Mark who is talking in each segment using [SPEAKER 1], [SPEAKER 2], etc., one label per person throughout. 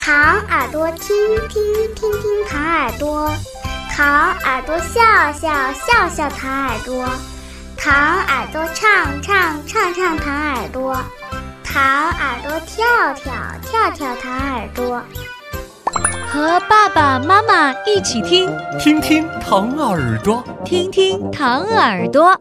[SPEAKER 1] 糖耳朵听听听听糖耳朵，糖耳朵笑笑笑笑糖耳朵，糖耳朵唱唱唱唱糖耳朵，糖耳朵跳跳跳跳糖耳朵。
[SPEAKER 2] 和爸爸妈妈一起听，
[SPEAKER 3] 听听糖耳朵，
[SPEAKER 2] 听听糖耳朵。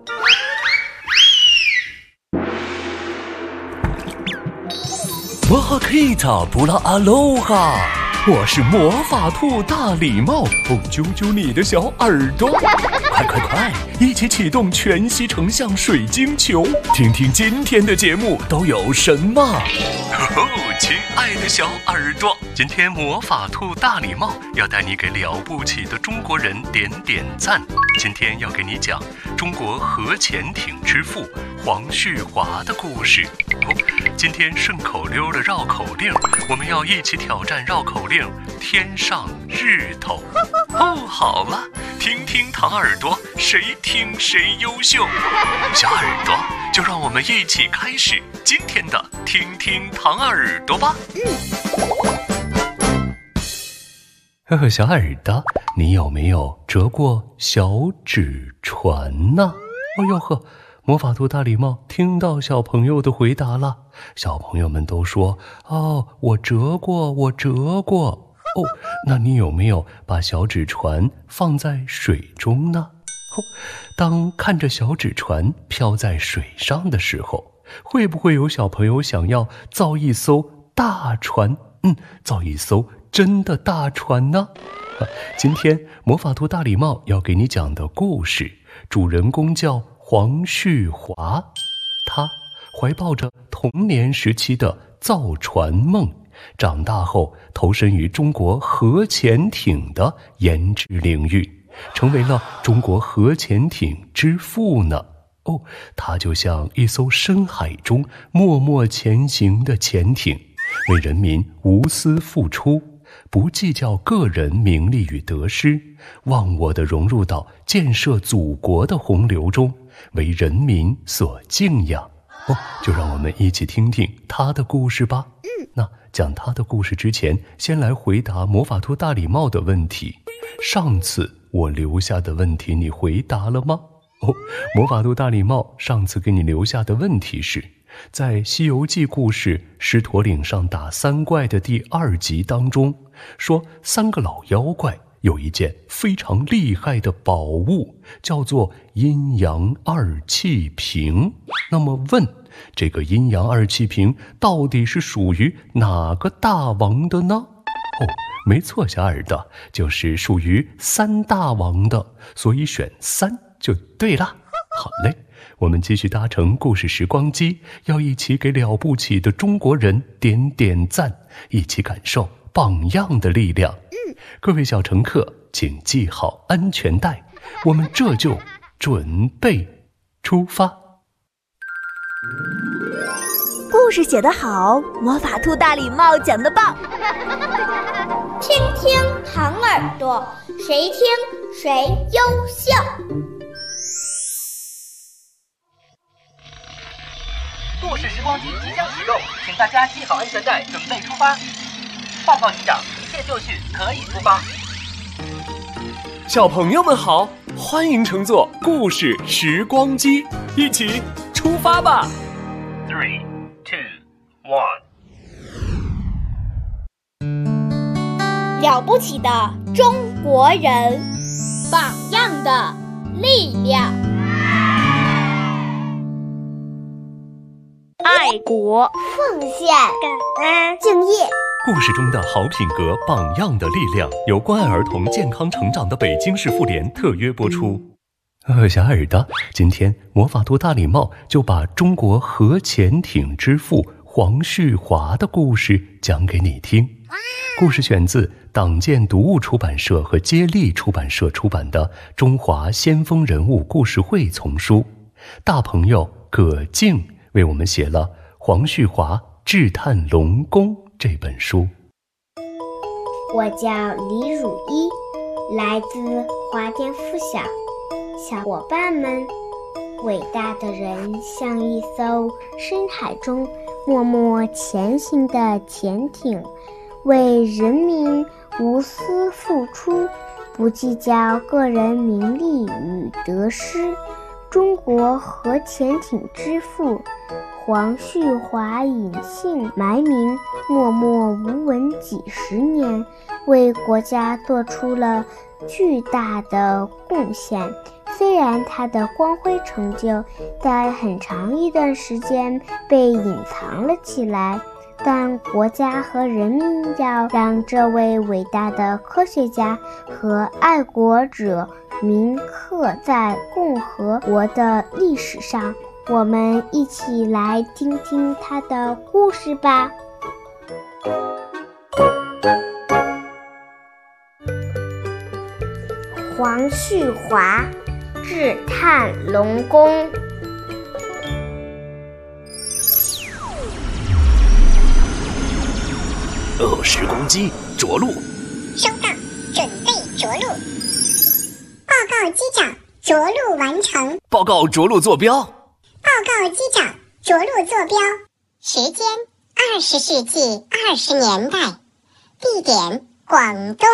[SPEAKER 3] 摩哈克塔布拉阿罗哈，我是魔法兔大礼帽，揪揪你的小耳朵，快快快，一起启动全息成像水晶球，听听今天的节目都有什么。亲爱的小耳朵，今天魔法兔大礼帽要带你给了不起的中国人点点赞。今天要给你讲中国核潜艇之父黄旭华的故事。今天顺口溜的绕口令，我们要一起挑战绕口令天上日头。好了，听听糖耳朵，谁听谁优秀。小耳朵，就让我们一起开始今天的听听糖耳朵吧。小耳朵，你有没有折过小纸船呢？魔法兔大礼帽听到小朋友的回答了，小朋友们都说：我折过，我折过。那你有没有把小纸船放在水中呢？当看着小纸船飘在水上的时候，会不会有小朋友想要造一艘大船？造一艘真的大船呢？今天魔法兔大礼帽要给你讲的故事，主人公叫黄旭华，他怀抱着童年时期的造船梦，长大后投身于中国核潜艇的研制领域，成为了中国核潜艇之父呢。他就像一艘深海中默默前行的潜艇，为人民无私付出，不计较个人名利与得失，忘我地融入到建设祖国的洪流中，为人民所敬仰。就让我们一起听听他的故事吧。那讲他的故事之前，先来回答魔法兔大礼帽的问题。上次我留下的问题你回答了吗？魔法兔大礼帽上次给你留下的问题是，在《西游记》故事狮驼岭上打三怪的第2集当中，说3个老妖怪有一件非常厉害的宝物，叫做阴阳二气瓶。那么问，这个阴阳二气瓶到底是属于哪个大王的呢？没错，小耳朵，就是属于3大王的，所以选3就对了。好嘞，我们继续搭乘故事时光机，要一起给了不起的中国人点点赞，一起感受榜样的力量。各位小乘客，请系好安全带，我们这就准备出发。
[SPEAKER 4] 故事写得好，魔法兔大礼帽讲得棒。
[SPEAKER 1] 听听糖耳朵，谁听谁优秀。
[SPEAKER 5] 故事时光机即将启动，请大家系好安全带，准备出发。报告机长，一切就绪，可以出发。
[SPEAKER 3] 小朋友们好，欢迎乘坐故事时光机，一起出发吧。
[SPEAKER 5] 3、2、1。
[SPEAKER 1] 了不起的中国人，榜样的力量。
[SPEAKER 4] 爱国、
[SPEAKER 1] 奉献、感恩、敬业。
[SPEAKER 3] 故事中的好品格，榜样的力量，由关爱儿童健康成长的北京市妇联特约播出。小耳朵，今天魔法兔大礼帽就把中国核潜艇之父黄旭华的故事讲给你听。故事选自党建读物出版社和接力出版社出版的《中华先锋人物故事会》丛书。大朋友葛静为我们写了《黄旭华智探龙宫》这本书。
[SPEAKER 1] 我叫李汝一，来自华甸附小。小伙伴们，伟大的人像一艘深海中默默前行的潜艇， 为人民无私付出，不计较个人名利与得失。中国核潜艇之父黄旭华隐姓埋名，默默无闻几十年，为国家做出了巨大的贡献。虽然他的光辉成就在很长一段时间被隐藏了起来，但国家和人民要让这位伟大的科学家和爱国者铭刻在共和国的历史上。我们一起来听听他的故事吧。黄旭华至探龙宫。
[SPEAKER 3] 时光机着陆。
[SPEAKER 6] 收到，准备着陆。报告机长，着陆完成。
[SPEAKER 3] 报告着陆坐标。
[SPEAKER 6] 报告机长，着陆坐标。时间20世纪20年代。地点广东。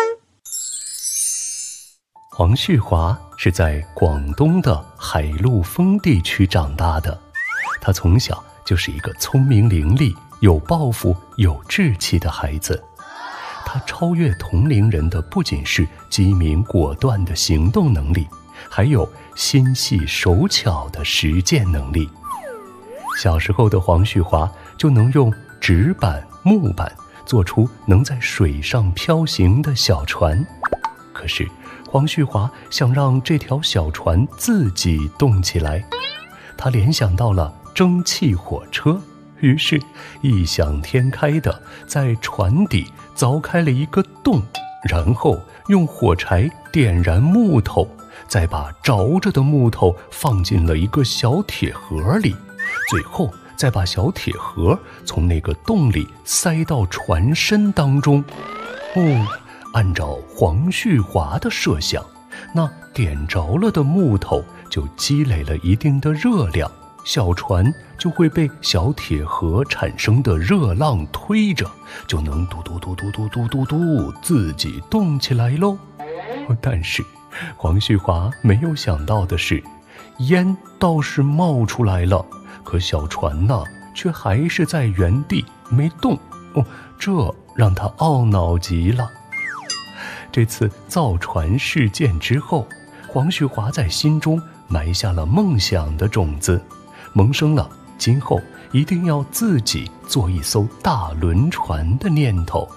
[SPEAKER 3] 黄旭华是在广东的海陆丰地区长大的，他从小就是一个聪明伶俐、有抱负、有志气的孩子。他超越同龄人的不仅是机敏果断的行动能力，还有心细手巧的实践能力。小时候的黄旭华就能用纸板、木板做出能在水上漂行的小船。可是黄旭华想让这条小船自己动起来，他联想到了蒸汽火车，于是异想天开地在船底凿开了一个洞，然后用火柴点燃木头，再把着着的木头放进了一个小铁盒里，最后再把小铁盒从那个洞里塞到船身当中。按照黄旭华的设想，那点着了的木头就积累了一定的热量，小船就会被小铁盒产生的热浪推着，就能嘟嘟嘟嘟嘟嘟嘟嘟自己动起来喽。但是黄旭华没有想到的是，烟倒是冒出来了，可小船呢却还是在原地没动。这让他懊恼极了。这次造船事件之后，黄旭华在心中埋下了梦想的种子，萌生了今后一定要自己做一艘大轮船的念头。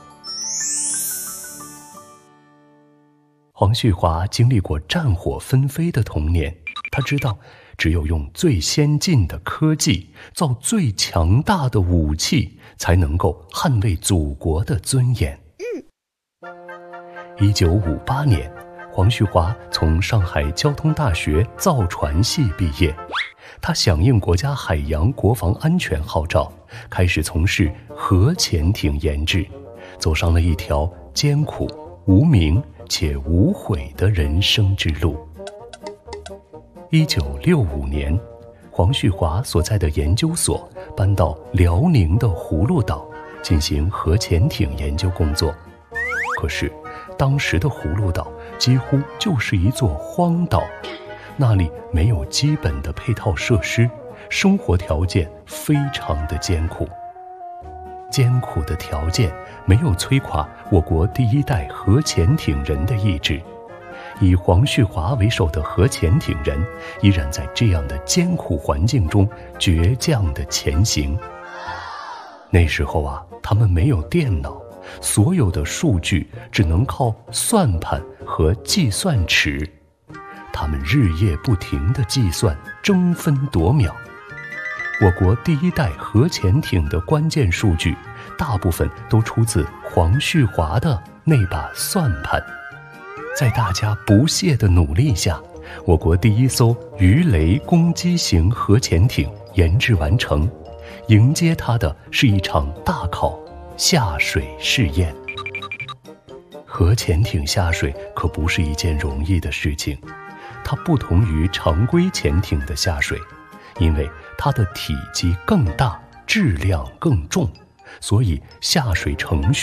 [SPEAKER 3] 黄旭华经历过战火纷飞的童年，他知道只有用最先进的科技造最强大的武器，才能够捍卫祖国的尊严。1958年，黄旭华从上海交通大学造船系毕业，他响应国家海洋国防安全号召，开始从事核潜艇研制，走上了一条艰苦、无名且无悔的人生之路。1965年，黄旭华所在的研究所搬到辽宁的葫芦岛进行核潜艇研究工作。可是当时的葫芦岛几乎就是一座荒岛，那里没有基本的配套设施，生活条件非常的艰苦。艰苦的条件没有摧垮我国第一代核潜艇人的意志，以黄旭华为首的核潜艇人依然在这样的艰苦环境中倔强地前行。那时候他们没有电脑，所有的数据只能靠算盘和计算尺，他们日夜不停地计算，争分夺秒。我国第一代核潜艇的关键数据大部分都出自黄旭华的那把算盘。在大家不懈的努力下，我国第一艘鱼雷攻击型核潜艇研制完成，迎接它的是一场大考——下水试验。核潜艇下水可不是一件容易的事情，它不同于常规潜艇的下水，因为它的体积更大，质量更重，所以下水程序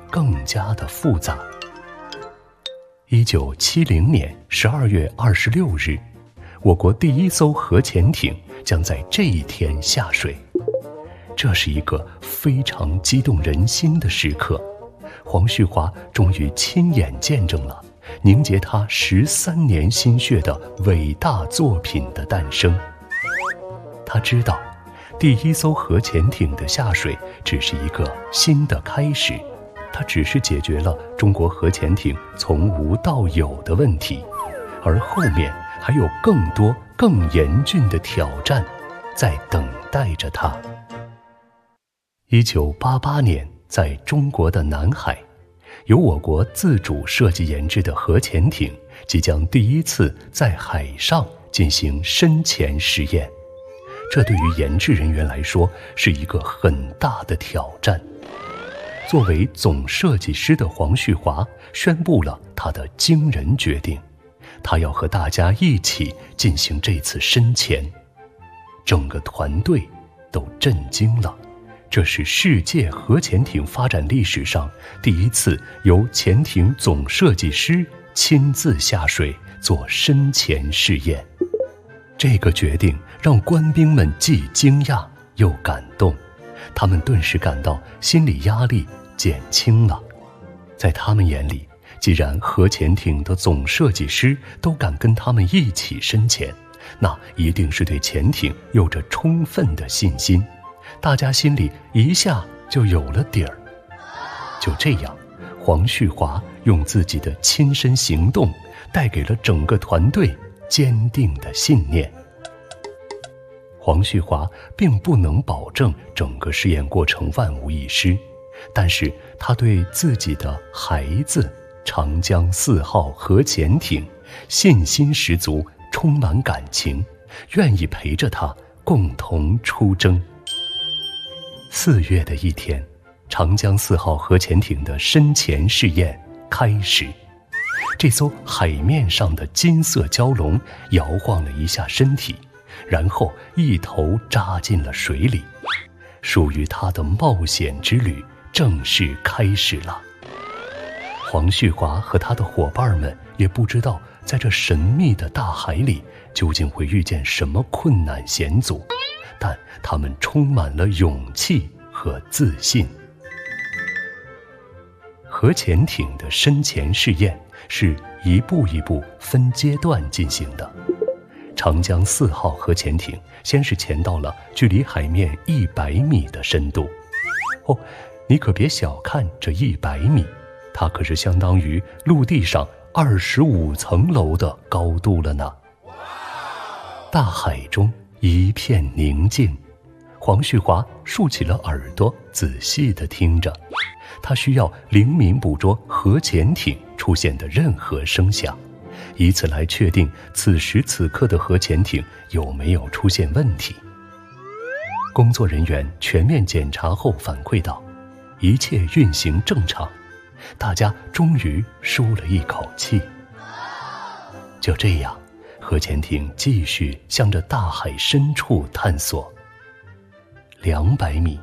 [SPEAKER 3] 更加的复杂。1970年12月26日，我国第一艘核潜艇将在这一天下水。这是一个非常激动人心的时刻，黄旭华终于亲眼见证了凝结他13年心血的伟大作品的诞生。他知道，第一艘核潜艇的下水只是一个新的开始，它只是解决了中国核潜艇从无到有的问题，而后面还有更多更严峻的挑战在等待着它。1988年，在中国的南海，由我国自主设计研制的核潜艇即将第一次在海上进行深潜实验。这对于研制人员来说是一个很大的挑战。作为总设计师的黄旭华宣布了他的惊人决定，他要和大家一起进行这次深潜。整个团队都震惊了，这是世界核潜艇发展历史上第一次由潜艇总设计师亲自下水做深潜试验。这个决定让官兵们既惊讶又感动，他们顿时感到心理压力减轻了。在他们眼里，既然核潜艇的总设计师都敢跟他们一起深潜，那一定是对潜艇有着充分的信心。大家心里一下就有了底儿。就这样，黄旭华用自己的亲身行动带给了整个团队坚定的信念。黄旭华并不能保证整个试验过程万无一失，但是他对自己的孩子长江4号核潜艇信心十足，充满感情，愿意陪着他共同出征。4月的一天，长江4号核潜艇的深潜试验开始。这艘海面上的金色蛟龙摇晃了一下身体，然后一头扎进了水里。属于他的冒险之旅正式开始了。黄旭华和他的伙伴们也不知道，在这神秘的大海里究竟会遇见什么困难险阻，但他们充满了勇气和自信。核潜艇的深潜试验是一步一步分阶段进行的。长江4号核潜艇先是潜到了距离海面100米的深度。哦，你可别小看这100米，它可是相当于陆地上25层楼的高度了呢。大海中一片宁静，黄旭华竖起了耳朵，仔细地听着。他需要灵敏捕捉核潜艇出现的任何声响，以此来确定此时此刻的核潜艇有没有出现问题。工作人员全面检查后反馈道，一切运行正常，大家终于舒了一口气。就这样，核潜艇继续向着大海深处探索。200米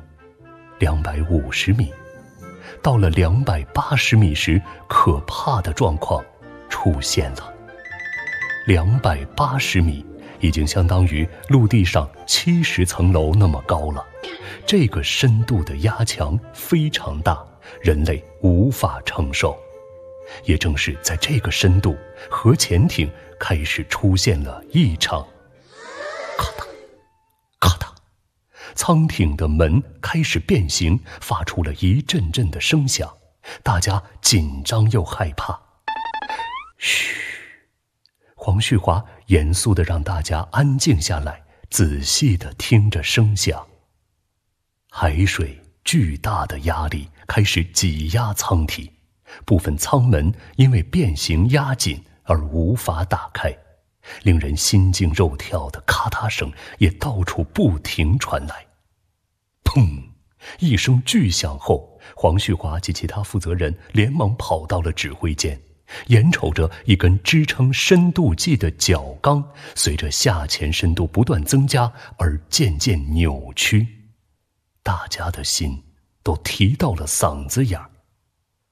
[SPEAKER 3] ，250米，到了280米时，可怕的状况出现了。280米已经相当于陆地上70层楼那么高了，这个深度的压强非常大，人类无法承受。也正是在这个深度，核潜艇开始出现了异常。咔嗒咔嗒，舱艇的门开始变形，发出了一阵阵的声响，大家紧张又害怕。嘘，黄旭华严肃地让大家安静下来，仔细地听着声响。海水巨大的压力开始挤压舱体，部分舱门因为变形压紧而无法打开，令人心惊肉跳的咔嗒声也到处不停传来。砰！一声巨响后，黄旭华及其他负责人连忙跑到了指挥间，眼瞅着一根支撑深度计的角钢随着下潜深度不断增加而渐渐扭曲，大家的心都提到了嗓子眼儿。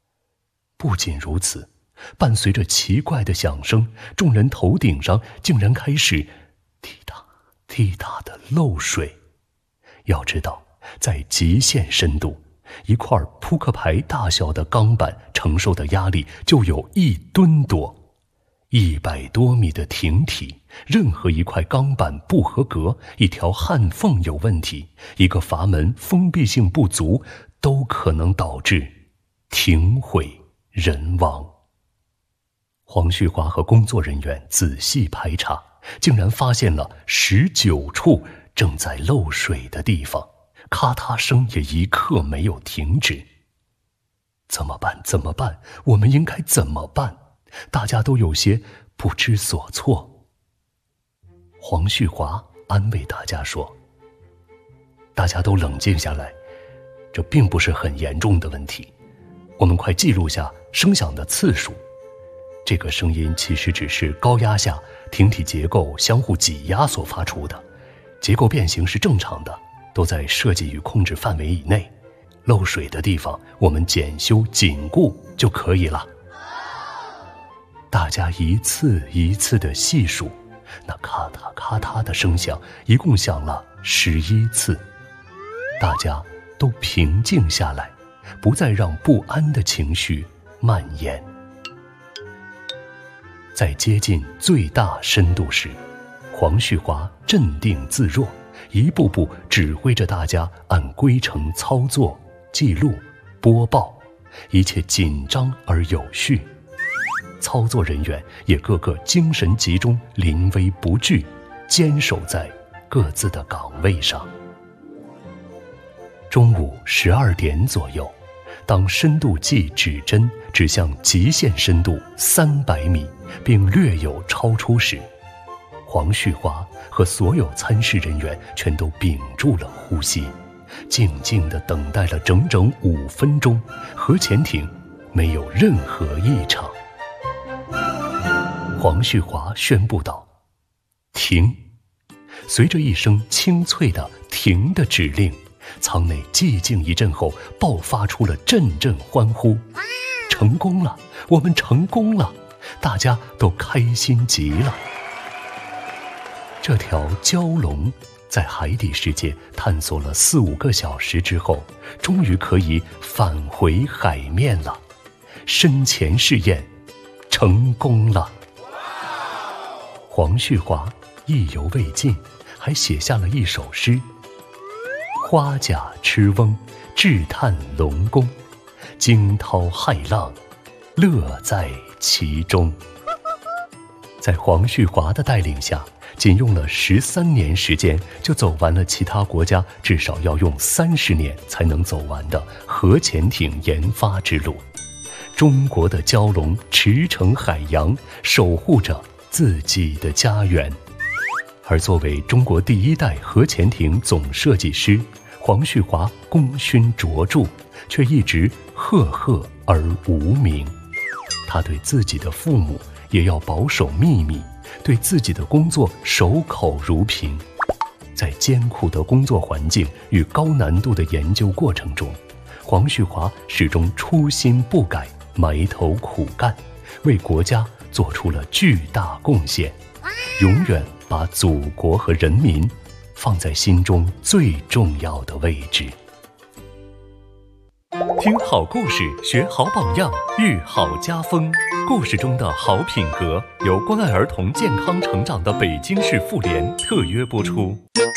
[SPEAKER 3] 不仅如此，伴随着奇怪的响声，众人头顶上竟然开始滴答滴答的漏水。要知道，在极限深度，一块扑克牌大小的钢板承受的压力就有1吨多，100多米的艇体，任何一块钢板不合格，一条焊缝有问题，一个阀门封闭性不足，都可能导致艇毁人亡。黄旭华和工作人员仔细排查，竟然发现了19处正在漏水的地方，咔嗒声也一刻没有停止。怎么办？怎么办？我们应该怎么办？大家都有些不知所措。黄旭华安慰大家说：“大家都冷静下来，这并不是很严重的问题。我们快记录下声响的次数。这个声音其实只是高压下艇体结构相互挤压所发出的，结构变形是正常的，都在设计与控制范围以内。漏水的地方我们检修紧固就可以了。”大家一次一次的细数，那咔嗒咔嗒的声响一共响了11次。大家都平静下来，不再让不安的情绪蔓延。在接近最大深度时，黄旭华镇定自若，一步步指挥着大家按规程操作、记录、播报，一切紧张而有序。操作人员也个个精神集中，临危不惧，坚守在各自的岗位上。中午12点左右，当深度计指针指向极限深度300米，并略有超出时，黄旭华和所有参试人员全都屏住了呼吸，静静地等待了整整5分钟，核潜艇没有任何异常。黄旭华宣布道：“停！”随着一声清脆的“停”的指令，舱内寂静一阵后，爆发出了阵阵欢呼。成功了，我们成功了！大家都开心极了。这条蛟龙在海底世界探索了4-5个小时之后，终于可以返回海面了。深潜试验成功了。黄旭华意犹未尽，还写下了一首诗：“花甲痴翁，志探龙宫，惊涛骇浪，乐在其中。”在黄旭华的带领下，仅用了13年时间，就走完了其他国家至少要用30年才能走完的核潜艇研发之路。中国的蛟龙驰骋海洋，守护着自己的家园。而作为中国第1代核潜艇总设计师，黄旭华功勋卓著，却一直赫赫而无名。他对自己的父母也要保守秘密，对自己的工作守口如瓶。在艰苦的工作环境与高难度的研究过程中，黄旭华始终初心不改，埋头苦干，为国家做出了巨大贡献，永远把祖国和人民放在心中最重要的位置。听好故事，学好榜样，育好家风。故事中的好品格由关爱儿童健康成长的北京市妇联特约播出。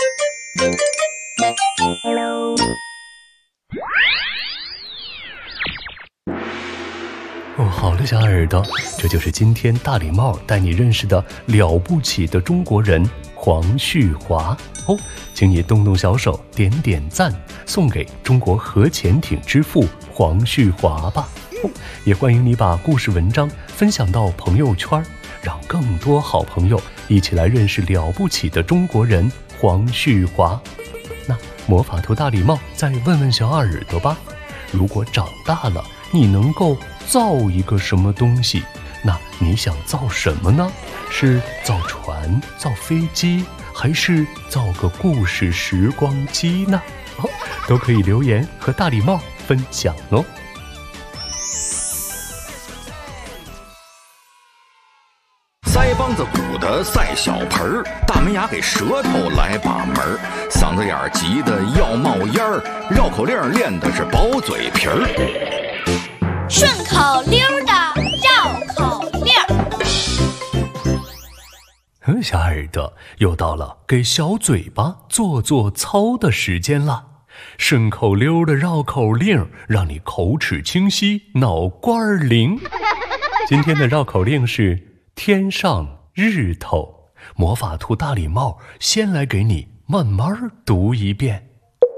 [SPEAKER 3] 好了，小耳朵，这就是今天大礼帽带你认识的了不起的中国人黄旭华哦，请你动动小手，点点赞，送给中国核潜艇之父黄旭华吧。也欢迎你把故事文章分享到朋友圈，让更多好朋友一起来认识了不起的中国人黄旭华。那魔法兔大礼帽再问问小耳朵吧，如果长大了你能够造一个什么东西，那你想造什么呢？是造船、造飞机，还是造个故事时光机呢？都可以留言和大礼帽分享哦。
[SPEAKER 7] 梆子鼓的赛小盆儿，大门牙给舌头来把门儿，嗓子眼儿急得要冒烟儿，绕口令练的是薄嘴皮儿。
[SPEAKER 2] 顺口溜的绕口令。
[SPEAKER 3] 小耳朵，又到了给小嘴巴做做操的时间了。顺口溜的绕口令，让你口齿清晰，脑瓜灵。今天的绕口令是天上日头。魔法兔大礼帽先来给你慢慢读一遍。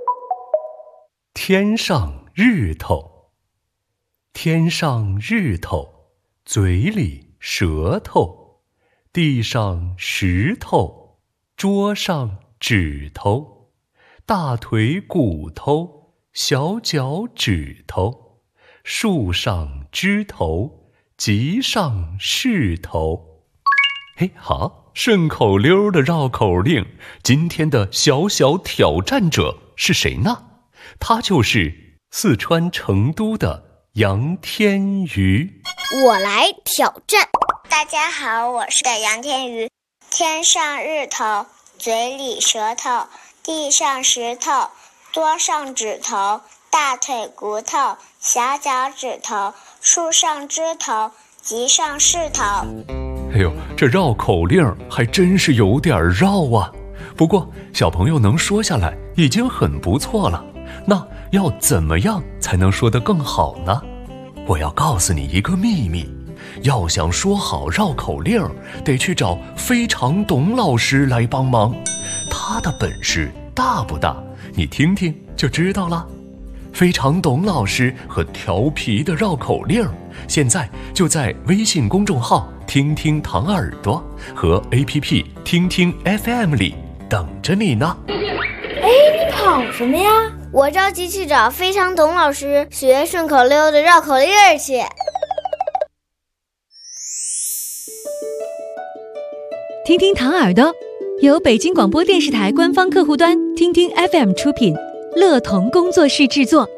[SPEAKER 3] 天上日头，天上日头，嘴里舌头，地上石头，桌上指头，大腿骨头，小脚趾头，树上枝头，集上势头。嘿，好，顺口溜的绕口令，今天的小小挑战者是谁呢？他就是四川成都的杨天瑜。
[SPEAKER 1] 我来挑战。
[SPEAKER 6] 大家好，我是杨天瑜。天上日头，嘴里舌头，地上石头，桌上指头，大腿骨头，小脚趾头，树上枝头，集上势头。
[SPEAKER 3] 哎呦，这绕口令还真是有点绕啊。不过小朋友能说下来已经很不错了。那要怎么样才能说得更好呢？我要告诉你一个秘密，要想说好绕口令，得去找非常董老师来帮忙。他的本事大不大？你听听就知道了。非常董老师和调皮的绕口令，现在就在微信公众号听听糖耳朵和 APP 听听 FM 里等着你呢。
[SPEAKER 1] 你跑什么呀？我着急去找非常董老师学顺口溜的绕口令去。
[SPEAKER 2] 听听糖耳朵由北京广播电视台官方客户端听听 FM 出品，乐童工作室制作。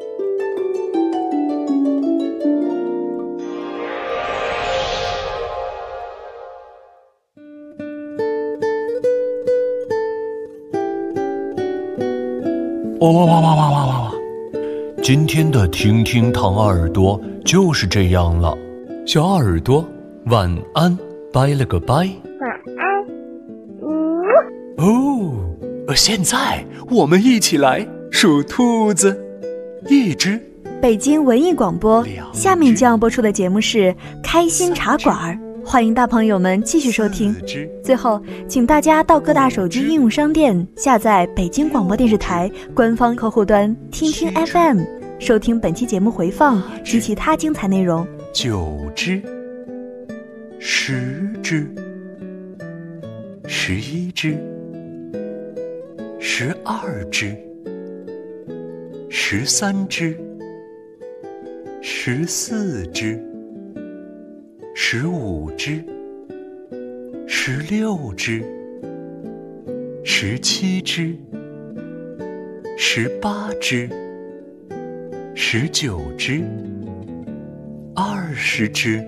[SPEAKER 3] 哇！今天的听听糖耳朵就是这样了。小耳朵，晚安，拜了个拜。
[SPEAKER 1] 晚安。
[SPEAKER 3] 现在我们一起来数兔子。一只。
[SPEAKER 4] 北京文艺广播，下面将要播出的节目是开心茶馆，欢迎大朋友们继续收听。最后请大家到各大手机应用商店下载北京广播电视台官方客户端听听 FM， 收听本期节目回放及其他精彩内容。
[SPEAKER 3] 9只10只11只12只13只14只15只16只17只18只19只20只。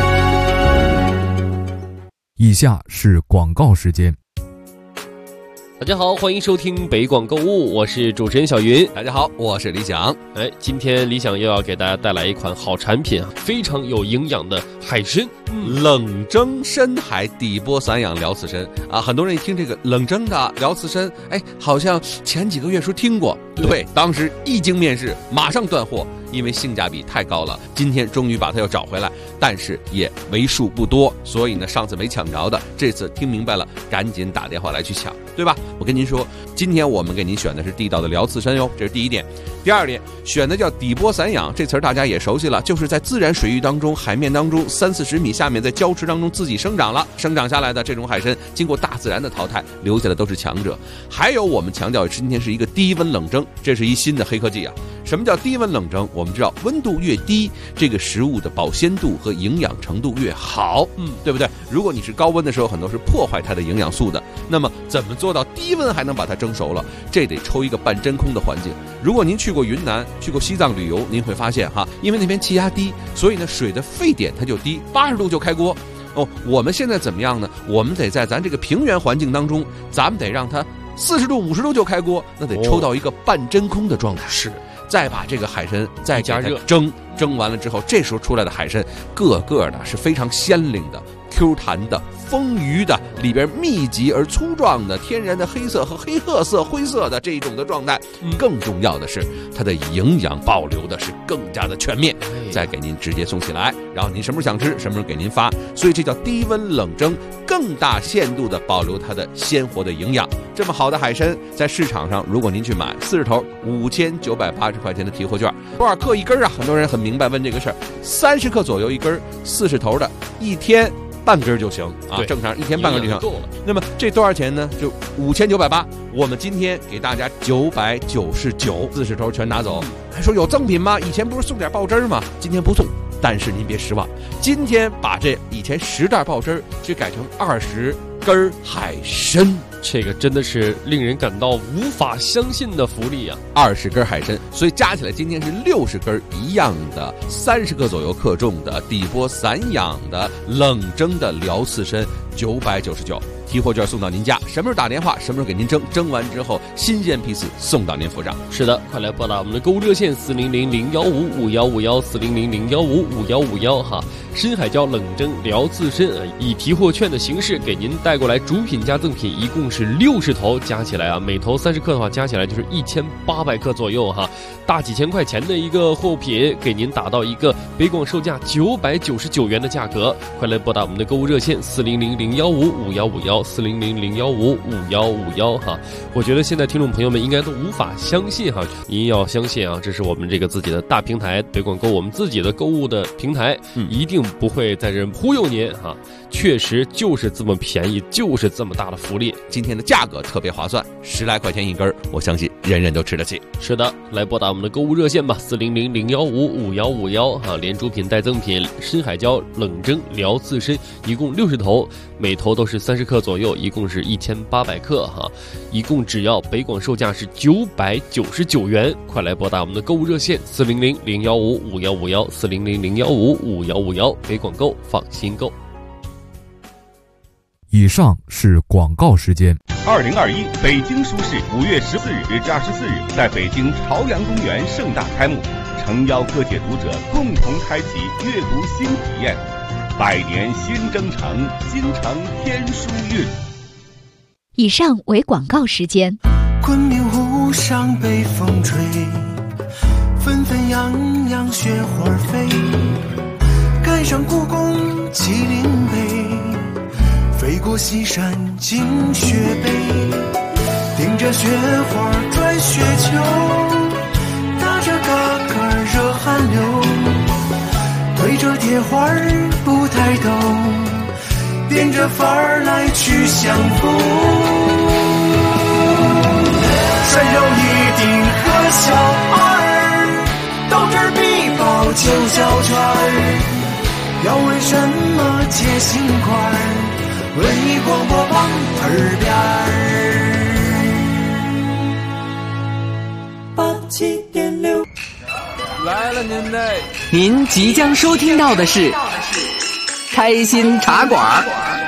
[SPEAKER 8] 以下是广告时间。 大家好，欢迎收听北广购物，我是主持人小云。
[SPEAKER 9] 大家好，我是李想。
[SPEAKER 8] 今天李想又要给大家带来一款好产品啊，非常有营养的海参。
[SPEAKER 9] 冷蒸深海底波散养辽刺参啊，很多人一听这个冷蒸的辽刺参，好像前几个月说听过。对，当时一经面世，马上断货，因为性价比太高了。今天终于把它又找回来，但是也为数不多，所以呢，上次没抢着的，这次听明白了，赶紧打电话来去抢，对吧？我跟您说，今天我们给您选的是地道的辽刺参哟，这是第一点。第二点，选的叫底波散养，这词儿大家也熟悉了，就是在自然水域当中、海面当中30-40米下面，在礁池当中自己生长下来的这种海参，经过大自然的淘汰，留下的都是强者。还有我们强调今天是一个低温冷蒸，这是一新的黑科技啊。什么叫低温冷蒸？我们知道温度越低，这个食物的保鲜度和营养程度越好，对不对？如果你是高温的时候，很多是破坏它的营养素的。那么怎么做到低温还能把它蒸熟了？这得抽一个半真空的环境。如果您去过云南、去过西藏旅游，您会发现因为那边气压低，所以呢水的沸点它就低，80度就开锅。我们现在怎么样呢？我们得在咱这个平原环境当中，咱们得让它40度、50度就开锅，那得抽到一个半真空的状态。是。再把这个海参再加热蒸完了之后，这时候出来的海参个个的是非常鲜灵的、Q 弹的、丰腴的，里边密集而粗壮的天然的黑色和黑褐色、灰色的这一种的状态。更重要的是，它的营养保留的是更加的全面，再给您直接送起来，然后您什么时候想吃，什么时候给您发。所以这叫低温冷蒸，更大限度的保留它的鲜活的营养。这么好的海参，在市场上如果您去买40头，5980块钱的提货券，多少克一根啊？很多人很明白问这个事儿，30克左右一根，40头的，一天半根就行啊，正常一天半根就行。那么这多少钱呢？就5980，我们今天给大家999，40头全拿走。还说有赠品吗？以前不是送点爆汁吗？今天不送，但是您别失望，今天把这以前10袋爆汁去改成20根海参。
[SPEAKER 8] 这个真的是令人感到无法相信的福利啊
[SPEAKER 9] ！20根海参，所以加起来今天是60根一样的，30克左右克重的底波散养的冷蒸的辽刺参，999。提货券送到您家，什么时候打电话，什么时候给您蒸完之后新鲜批次送到您府上。
[SPEAKER 8] 是的，快来拨打我们的购物热线400-015-5151，400-015-5151哈。深海椒冷蒸辽刺参以提货券的形式给您带过来，主品加赠品一共是60头，加起来每头30克的话，加起来就是1800克左右哈，大几千块钱的一个货品，给您打到一个北广售价999元的价格。快来拨打我们的购物热线400-015-5151，400-015-5151哈。我觉得现在听众朋友们应该都无法相信哈，您要相信啊，这是我们这个自己的大平台北广购，我们自己的购物的平台，一定不会在这忽悠您哈，确实就是这么便宜，就是这么大的福利。
[SPEAKER 9] 今天的价格特别划算，10来块钱一根，我相信人人都吃得起。
[SPEAKER 8] 是的，来拨打我们的购物热线吧，400-015-5151哈，连主品带赠品，深海椒冷蒸辽刺参一共60头，每头都是30克左右，一共是1800克哈，一共只要北广售价是999元。快来拨打我们的购物热线400-015-5151，400-015-5151，北广购放心购。
[SPEAKER 10] 以上是广告时间。
[SPEAKER 11] 2021北京书市5月14日至24日在北京朝阳公园盛大开幕，诚邀各界读者共同开启阅读新体验。百年新征程，京城天书韵。
[SPEAKER 2] 以上为广告时间。
[SPEAKER 12] 昆明湖上北风吹，纷纷扬扬雪花飞，赶上故宫麒麟碑，飞过西山进雪北，顶着雪花转雪球，打着嘎嘎热汗流，对着铁环不抬头，变着法儿来去相逢。山有一顶和小二，斗智必报9小圈，要问什么解心宽，文艺广播旁耳边87.6。
[SPEAKER 13] 来了您嘞！您即将收听到的是开心茶馆。